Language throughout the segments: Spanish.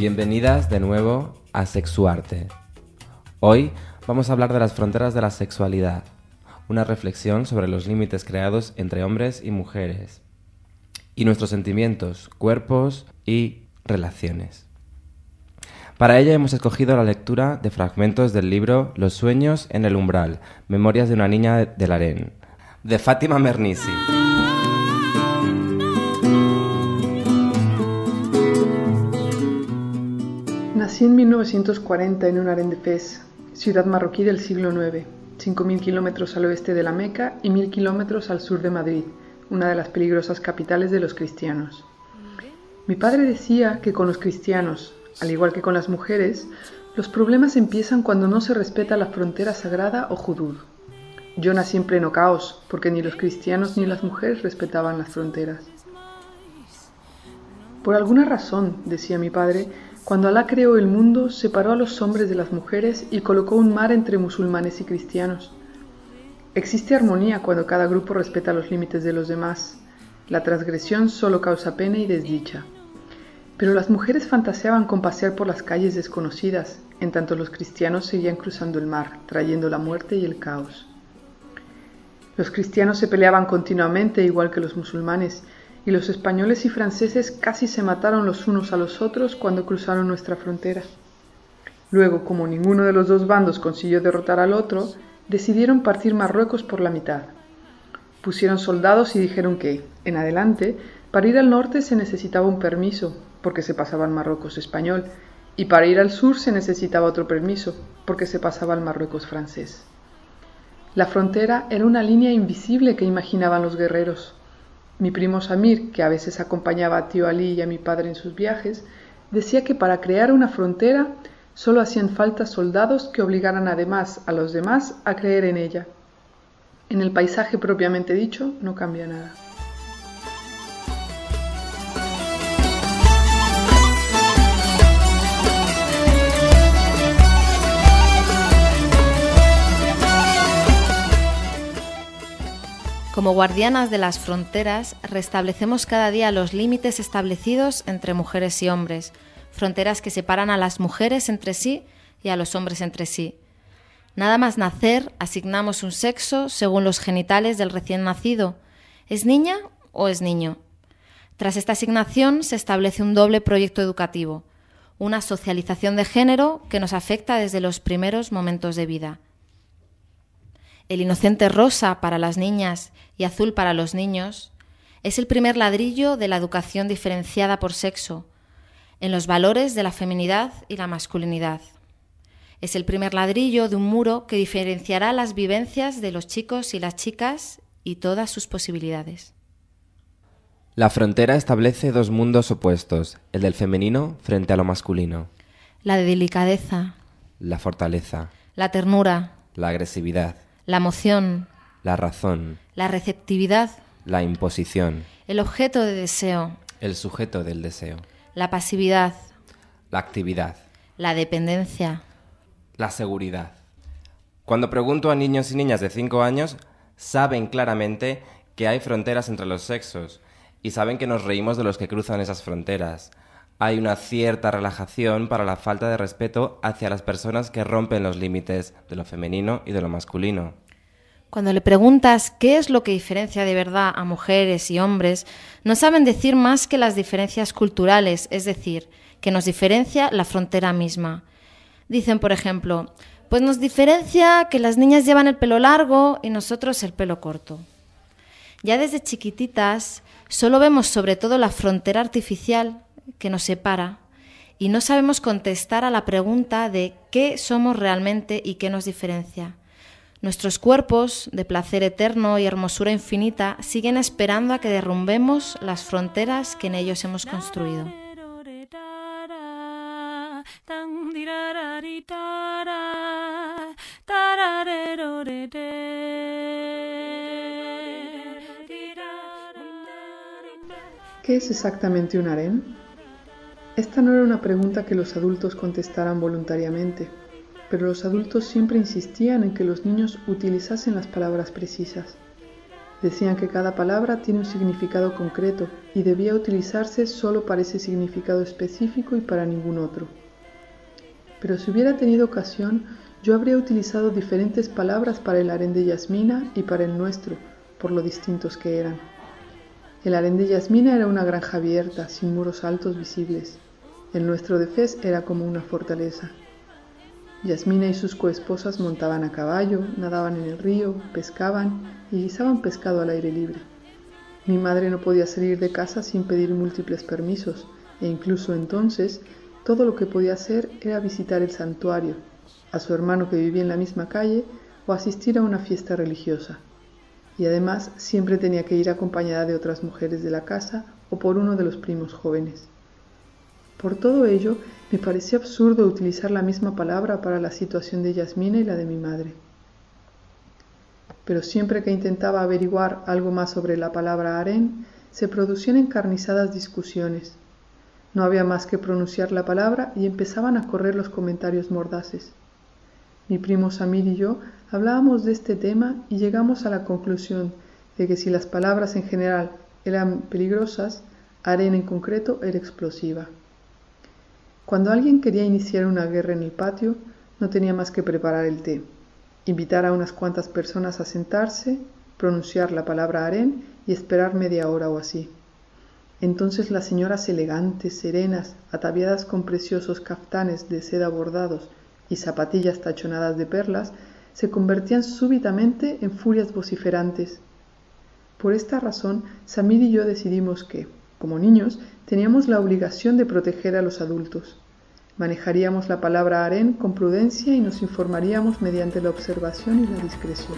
Bienvenidas de nuevo a Sexuarte. Hoy vamos a hablar de las fronteras de la sexualidad, una reflexión sobre los límites creados entre hombres y mujeres, y nuestros sentimientos, cuerpos y relaciones. Para ello hemos escogido la lectura de fragmentos del libro Los sueños en el umbral, Memorias de una niña del harén, de Fátima Mernissi. Nací en 1940 en un harén de Fez, ciudad marroquí del siglo IX, 5.000 kilómetros al oeste de la Meca y 1.000 kilómetros al sur de Madrid, una de las peligrosas capitales de los cristianos. Mi padre decía que con los cristianos, al igual que con las mujeres, los problemas empiezan cuando no se respeta la frontera sagrada o hudud. Yo nací en pleno caos, porque ni los cristianos ni las mujeres respetaban las fronteras. Por alguna razón, decía mi padre, cuando Alá creó el mundo, separó a los hombres de las mujeres y colocó un mar entre musulmanes y cristianos. Existe armonía cuando cada grupo respeta los límites de los demás. La transgresión solo causa pena y desdicha. Pero las mujeres fantaseaban con pasear por las calles desconocidas, en tanto los cristianos seguían cruzando el mar, trayendo la muerte y el caos. Los cristianos se peleaban continuamente, igual que los musulmanes, y los españoles y franceses casi se mataron los unos a los otros cuando cruzaron nuestra frontera. Luego, como ninguno de los dos bandos consiguió derrotar al otro, decidieron partir Marruecos por la mitad. Pusieron soldados y dijeron que, en adelante, para ir al norte se necesitaba un permiso, porque se pasaba al Marruecos español, y para ir al sur se necesitaba otro permiso, porque se pasaba al Marruecos francés. La frontera era una línea invisible que imaginaban los guerreros. Mi primo Samir, que a veces acompañaba a tío Ali y a mi padre en sus viajes, decía que para crear una frontera solo hacían falta soldados que obligaran además a los demás a creer en ella. En el paisaje propiamente dicho no cambia nada. Como guardianas de las fronteras, restablecemos cada día los límites establecidos entre mujeres y hombres, fronteras que separan a las mujeres entre sí y a los hombres entre sí. Nada más nacer, asignamos un sexo según los genitales del recién nacido. ¿Es niña o es niño? Tras esta asignación se establece un doble proyecto educativo, una socialización de género que nos afecta desde los primeros momentos de vida. El inocente rosa para las niñas y azul para los niños es el primer ladrillo de la educación diferenciada por sexo, en los valores de la feminidad y la masculinidad. Es el primer ladrillo de un muro que diferenciará las vivencias de los chicos y las chicas y todas sus posibilidades. La frontera establece dos mundos opuestos, el del femenino frente a lo masculino. La delicadeza, la fortaleza, la ternura, la agresividad, la emoción, la razón, la receptividad, la imposición, el objeto de deseo, el sujeto del deseo, la pasividad, la actividad, la dependencia, la seguridad. Cuando pregunto a niños y niñas de 5 años, saben claramente que hay fronteras entre los sexos y saben que nos reímos de los que cruzan esas fronteras. Hay una cierta relajación para la falta de respeto hacia las personas que rompen los límites de lo femenino y de lo masculino. Cuando le preguntas qué es lo que diferencia de verdad a mujeres y hombres, no saben decir más que las diferencias culturales, es decir, que nos diferencia la frontera misma. Dicen, por ejemplo, pues nos diferencia que las niñas llevan el pelo largo y nosotros el pelo corto. Ya desde chiquititas solo vemos sobre todo la frontera artificial que nos separa y no sabemos contestar a la pregunta de qué somos realmente y qué nos diferencia. Nuestros cuerpos, de placer eterno y hermosura infinita, siguen esperando a que derrumbemos las fronteras que en ellos hemos construido. ¿Qué es exactamente un harén? Esta no era una pregunta que los adultos contestaran voluntariamente, pero los adultos siempre insistían en que los niños utilizasen las palabras precisas. Decían que cada palabra tiene un significado concreto y debía utilizarse solo para ese significado específico y para ningún otro. Pero si hubiera tenido ocasión, yo habría utilizado diferentes palabras para el harén de Yasmina y para el nuestro, por lo distintos que eran. El harén de Yasmina era una granja abierta, sin muros altos visibles. El nuestro de Fez era como una fortaleza. Yasmina y sus coesposas montaban a caballo, nadaban en el río, pescaban y guisaban pescado al aire libre. Mi madre no podía salir de casa sin pedir múltiples permisos, e incluso entonces todo lo que podía hacer era visitar el santuario, a su hermano que vivía en la misma calle o asistir a una fiesta religiosa. Y además siempre tenía que ir acompañada de otras mujeres de la casa o por uno de los primos jóvenes. Por todo ello, me parecía absurdo utilizar la misma palabra para la situación de Yasmina y la de mi madre. Pero siempre que intentaba averiguar algo más sobre la palabra harén, se producían encarnizadas discusiones. No había más que pronunciar la palabra y empezaban a correr los comentarios mordaces. Mi primo Samir y yo hablábamos de este tema y llegamos a la conclusión de que si las palabras en general eran peligrosas, harén en concreto era explosiva. Cuando alguien quería iniciar una guerra en el patio, no tenía más que preparar el té, invitar a unas cuantas personas a sentarse, pronunciar la palabra harén y esperar media hora o así. Entonces las señoras elegantes, serenas, ataviadas con preciosos caftanes de seda bordados y zapatillas tachonadas de perlas, se convertían súbitamente en furias vociferantes. Por esta razón, Samir y yo decidimos que, como niños, teníamos la obligación de proteger a los adultos. Manejaríamos la palabra harén con prudencia y nos informaríamos mediante la observación y la discreción.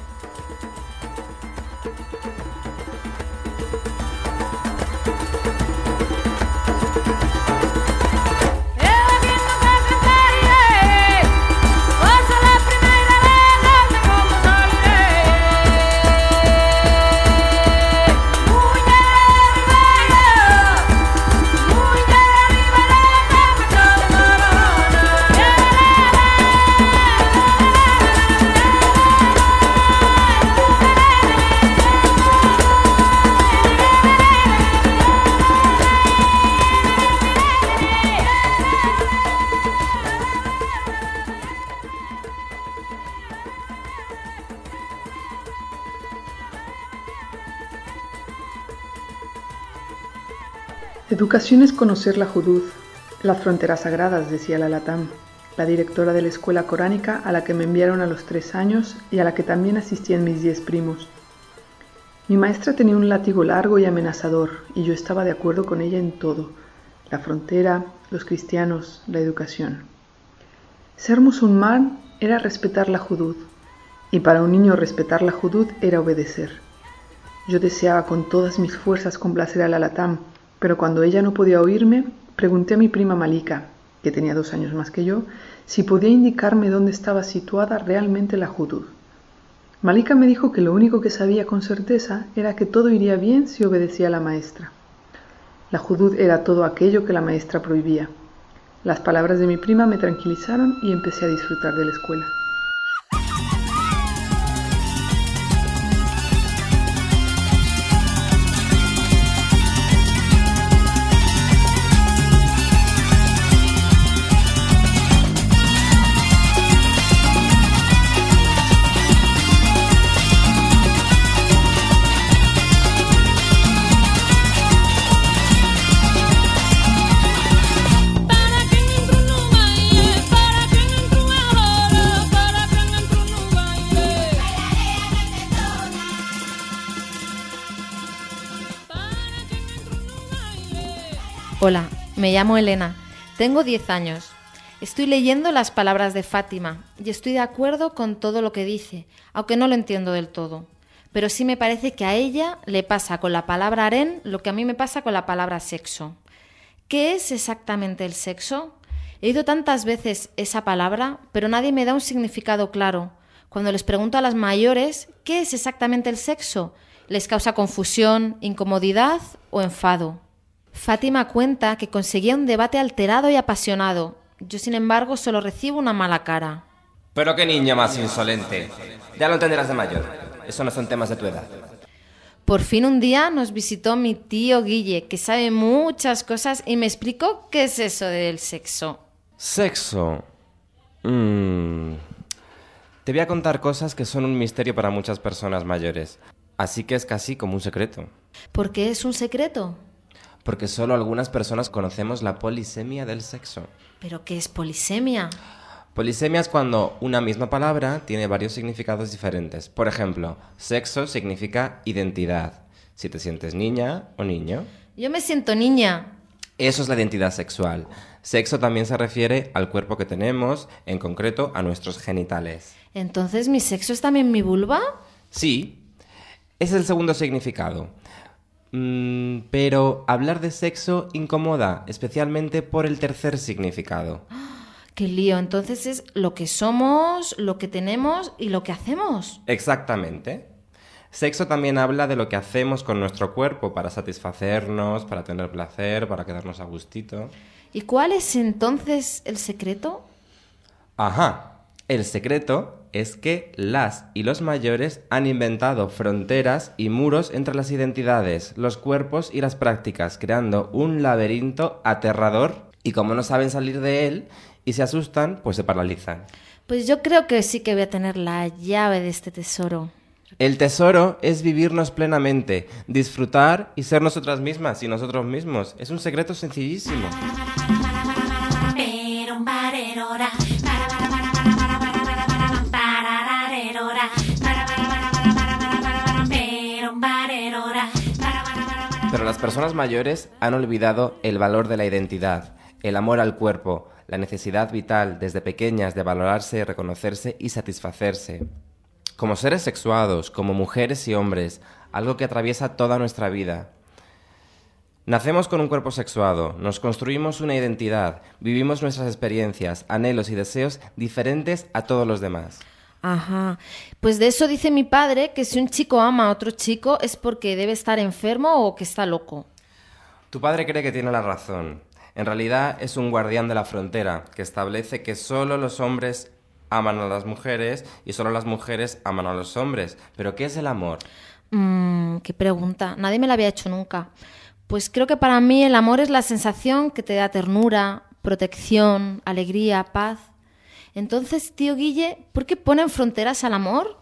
Educación es conocer la hudud, las fronteras sagradas, decía la Latam, la directora de la escuela coránica a la que me enviaron a los 3 años y a la que también asistían mis 10 primos. Mi maestra tenía un látigo largo y amenazador, y yo estaba de acuerdo con ella en todo: la frontera, los cristianos, la educación. Ser musulmán era respetar la hudud, y para un niño respetar la hudud era obedecer. Yo deseaba con todas mis fuerzas complacer a la Latam, pero cuando ella no podía oírme, pregunté a mi prima Malika, que tenía 2 años más que yo, si podía indicarme dónde estaba situada realmente la hudud. Malika me dijo que lo único que sabía con certeza era que todo iría bien si obedecía a la maestra. La hudud era todo aquello que la maestra prohibía. Las palabras de mi prima me tranquilizaron y empecé a disfrutar de la escuela. Hola, me llamo Elena, tengo 10 años. Estoy leyendo las palabras de Fátima y estoy de acuerdo con todo lo que dice, aunque no lo entiendo del todo. Pero sí me parece que a ella le pasa con la palabra harén lo que a mí me pasa con la palabra sexo. ¿Qué es exactamente el sexo? He oído tantas veces esa palabra, pero nadie me da un significado claro. Cuando les pregunto a las mayores ¿qué es exactamente el sexo?, les causa confusión, incomodidad o enfado. Fátima cuenta que conseguía un debate alterado y apasionado. Yo, sin embargo, solo recibo una mala cara. Pero qué niña más insolente. Ya lo entenderás de mayor. Eso no son temas de tu edad. por fin un día nos visitó mi tío Guille, que sabe muchas cosas y me explicó qué es eso del sexo. Sexo. Te voy a contar cosas que son un misterio para muchas personas mayores, así que es casi como un secreto. ¿Por qué es un secreto? Porque solo algunas personas conocemos la polisemia del sexo. ¿Pero qué es polisemia? Polisemia es cuando una misma palabra tiene varios significados diferentes. Por ejemplo, sexo significa identidad. Si te sientes niña o niño. Yo me siento niña. Eso es la identidad sexual. Sexo también se refiere al cuerpo que tenemos, en concreto a nuestros genitales. ¿Entonces mi sexo es también mi vulva? Sí, es el segundo significado. Pero hablar de sexo incomoda, especialmente por el tercer significado. ¡Qué lío! Entonces es lo que somos, lo que tenemos y lo que hacemos. Exactamente. Sexo también habla de lo que hacemos con nuestro cuerpo para satisfacernos, para tener placer, para quedarnos a gustito. ¿Y cuál es entonces el secreto? Ajá. El secreto es que las y los mayores han inventado fronteras y muros entre las identidades, los cuerpos y las prácticas, creando un laberinto aterrador y como no saben salir de él y se asustan, pues se paralizan. Pues yo creo que sí que voy a tener la llave de este tesoro. El tesoro es vivirnos plenamente, disfrutar y ser nosotras mismas y nosotros mismos. Es un secreto sencillísimo. Pero las personas mayores han olvidado el valor de la identidad, el amor al cuerpo, la necesidad vital desde pequeñas de valorarse, reconocerse y satisfacerse. Como seres sexuados, como mujeres y hombres, algo que atraviesa toda nuestra vida. Nacemos con un cuerpo sexuado, nos construimos una identidad, vivimos nuestras experiencias, anhelos y deseos diferentes a todos los demás. Ajá. Pues de eso dice mi padre que si un chico ama a otro chico es porque debe estar enfermo o que está loco. Tu padre cree que tiene la razón. En realidad es un guardián de la frontera que establece que solo los hombres aman a las mujeres y solo las mujeres aman a los hombres. ¿Pero qué es el amor? Qué pregunta. Nadie me la había hecho nunca. Pues creo que para mí el amor es la sensación que te da ternura, protección, alegría, paz. Entonces, tío Guille, ¿por qué ponen fronteras al amor?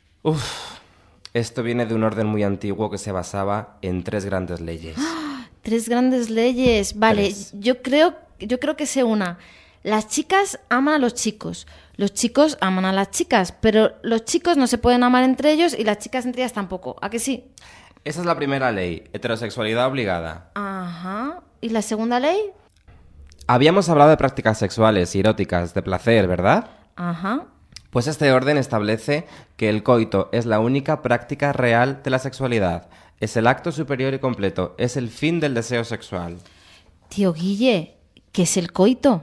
Esto viene de un orden muy antiguo que se basaba en 3 grandes leyes. 3 grandes leyes. Vale, 3. yo creo que sé una. Las chicas aman a los chicos aman a las chicas, pero los chicos no se pueden amar entre ellos y las chicas entre ellas tampoco. ¿A que sí? Esa es la primera ley, heterosexualidad obligada. Ajá. ¿Y la segunda ley? Habíamos hablado de prácticas sexuales y eróticas, de placer, ¿verdad? Ajá. Pues este orden establece que el coito es la única práctica real de la sexualidad. Es el acto superior y completo, es el fin del deseo sexual. Tío Guille, ¿qué es el coito?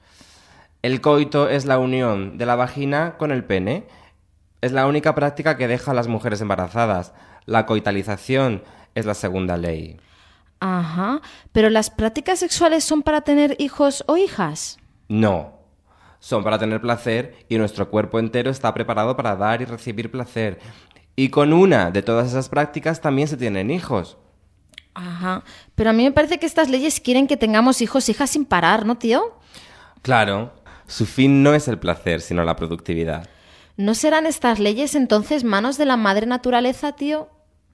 El coito es la unión de la vagina con el pene. Es la única práctica que deja a las mujeres embarazadas. La coitalización es la segunda ley. Ajá. ¿Pero las prácticas sexuales son para tener hijos o hijas? No. Son para tener placer y nuestro cuerpo entero está preparado para dar y recibir placer. Y con una de todas esas prácticas también se tienen hijos. Ajá. Pero a mí me parece que estas leyes quieren que tengamos hijos e hijas sin parar, ¿no, tío? Claro. Su fin no es el placer, sino la productividad. ¿No serán estas leyes entonces manos de la madre naturaleza, tío?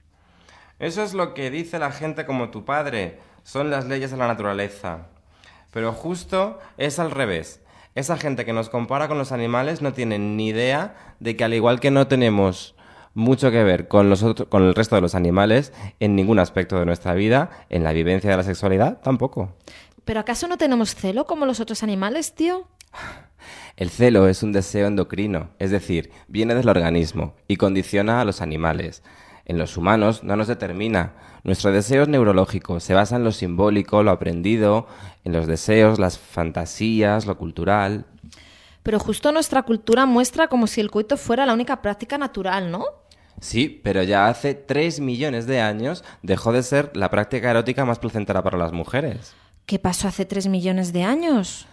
Eso es lo que dice la gente como tu padre. Son las leyes de la naturaleza. Pero justo es al revés. Esa gente que nos compara con los animales no tiene ni idea de que al igual que no tenemos mucho que ver con el resto de los animales en ningún aspecto de nuestra vida, en la vivencia de la sexualidad tampoco. ¿Pero acaso no tenemos celo como los otros animales, tío? El celo es un deseo endocrino, es decir, viene del organismo y condiciona a los animales. En los humanos no nos determina. Nuestro deseo es neurológico, se basa en lo simbólico, lo aprendido, en los deseos, las fantasías, lo cultural. Pero justo nuestra cultura muestra como si el coito fuera la única práctica natural, ¿no? Sí, pero ya hace 3 millones de años dejó de ser la práctica erótica más placentera para las mujeres. ¿Qué pasó hace 3 millones de años?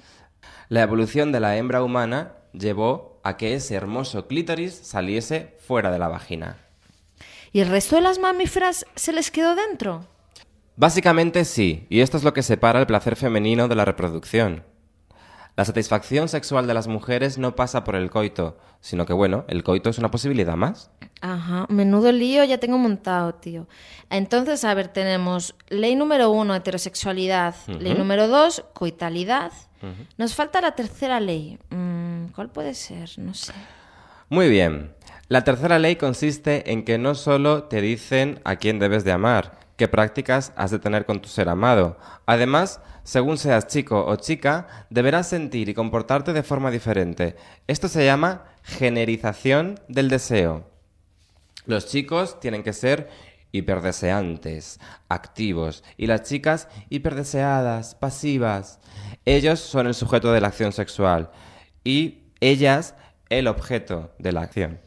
La evolución de la hembra humana llevó a que ese hermoso clítoris saliese fuera de la vagina. ¿Y el resto de las mamíferas se les quedó dentro? Básicamente sí, y esto es lo que separa el placer femenino de la reproducción. La satisfacción sexual de las mujeres no pasa por el coito, sino que, bueno, el coito es una posibilidad más. Ajá, menudo lío ya tengo montado, tío. Entonces, a ver, tenemos ley número 1, heterosexualidad. Ley número 2, coitalidad. Nos falta la tercera ley. ¿Cuál puede ser? No sé. Muy bien. La tercera ley consiste en que no solo te dicen a quién debes de amar, qué prácticas has de tener con tu ser amado. Además, según seas chico o chica, deberás sentir y comportarte de forma diferente. Esto se llama generización del deseo. Los chicos tienen que ser hiperdeseantes, activos, y las chicas hiperdeseadas, pasivas. Ellos son el sujeto de la acción sexual y ellas el objeto de la acción.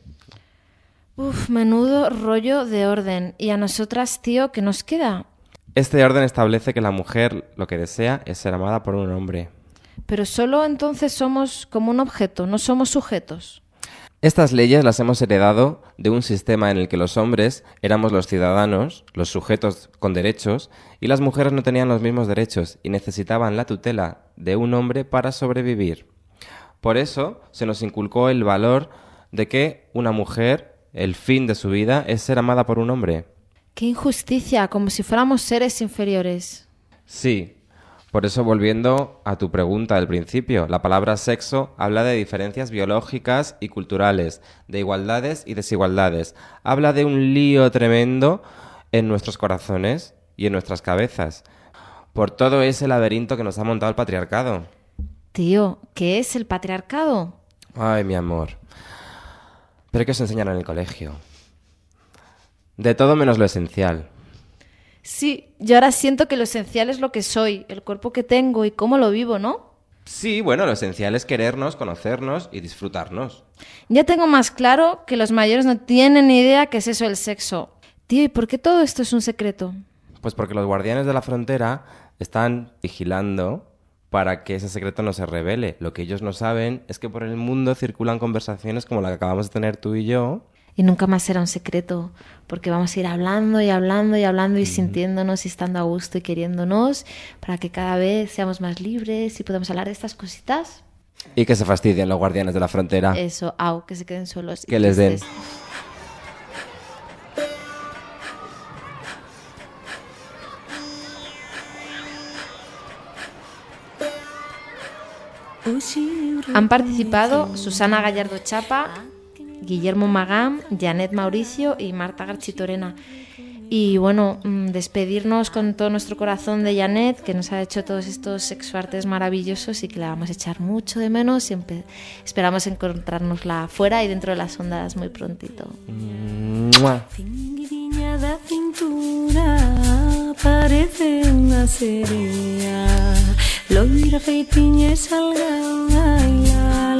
Uf, menudo rollo de orden. ¿Y a nosotras, tío, qué nos queda? Este orden establece que la mujer lo que desea es ser amada por un hombre. Pero solo entonces somos como un objeto, no somos sujetos. Estas leyes las hemos heredado de un sistema en el que los hombres éramos los ciudadanos, los sujetos con derechos, y las mujeres no tenían los mismos derechos y necesitaban la tutela de un hombre para sobrevivir. Por eso se nos inculcó el valor de que una mujer, el fin de su vida, es ser amada por un hombre. ¡Qué injusticia! Como si fuéramos seres inferiores. Sí. Por eso, volviendo a tu pregunta del principio, la palabra sexo habla de diferencias biológicas y culturales, de igualdades y desigualdades. Habla de un lío tremendo en nuestros corazones y en nuestras cabezas, por todo ese laberinto que nos ha montado el patriarcado. Tío, ¿qué es el patriarcado? Ay, mi amor. ¿Pero qué os enseñan en el colegio? De todo menos lo esencial. Sí, yo ahora siento que lo esencial es lo que soy, el cuerpo que tengo y cómo lo vivo, ¿no? Sí, bueno, lo esencial es querernos, conocernos y disfrutarnos. Ya tengo más claro que los mayores no tienen ni idea qué es eso el sexo. Tío, ¿y por qué todo esto es un secreto? Pues porque los guardianes de la frontera están vigilando para que ese secreto no se revele. Lo que ellos no saben es que por el mundo circulan conversaciones como la que acabamos de tener tú y yo. Y nunca más será un secreto, porque vamos a ir hablando y hablando y hablando y sintiéndonos y estando a gusto y queriéndonos para que cada vez seamos más libres y podamos hablar de estas cositas. Y que se fastidien los guardianes de la frontera. Eso, que se queden solos. Que les den. Han participado Susana Gallardo Chapa, Guillermo Magán, Janet Mauricio y Marta Garchitorena. Y bueno, despedirnos con todo nuestro corazón de Janet, que nos ha hecho todos estos sexuartes maravillosos y que la vamos a echar mucho de menos. Siempre esperamos encontrárnosla fuera y dentro de las ondas muy prontito. Parece una sereia, loira feitinha e salgada,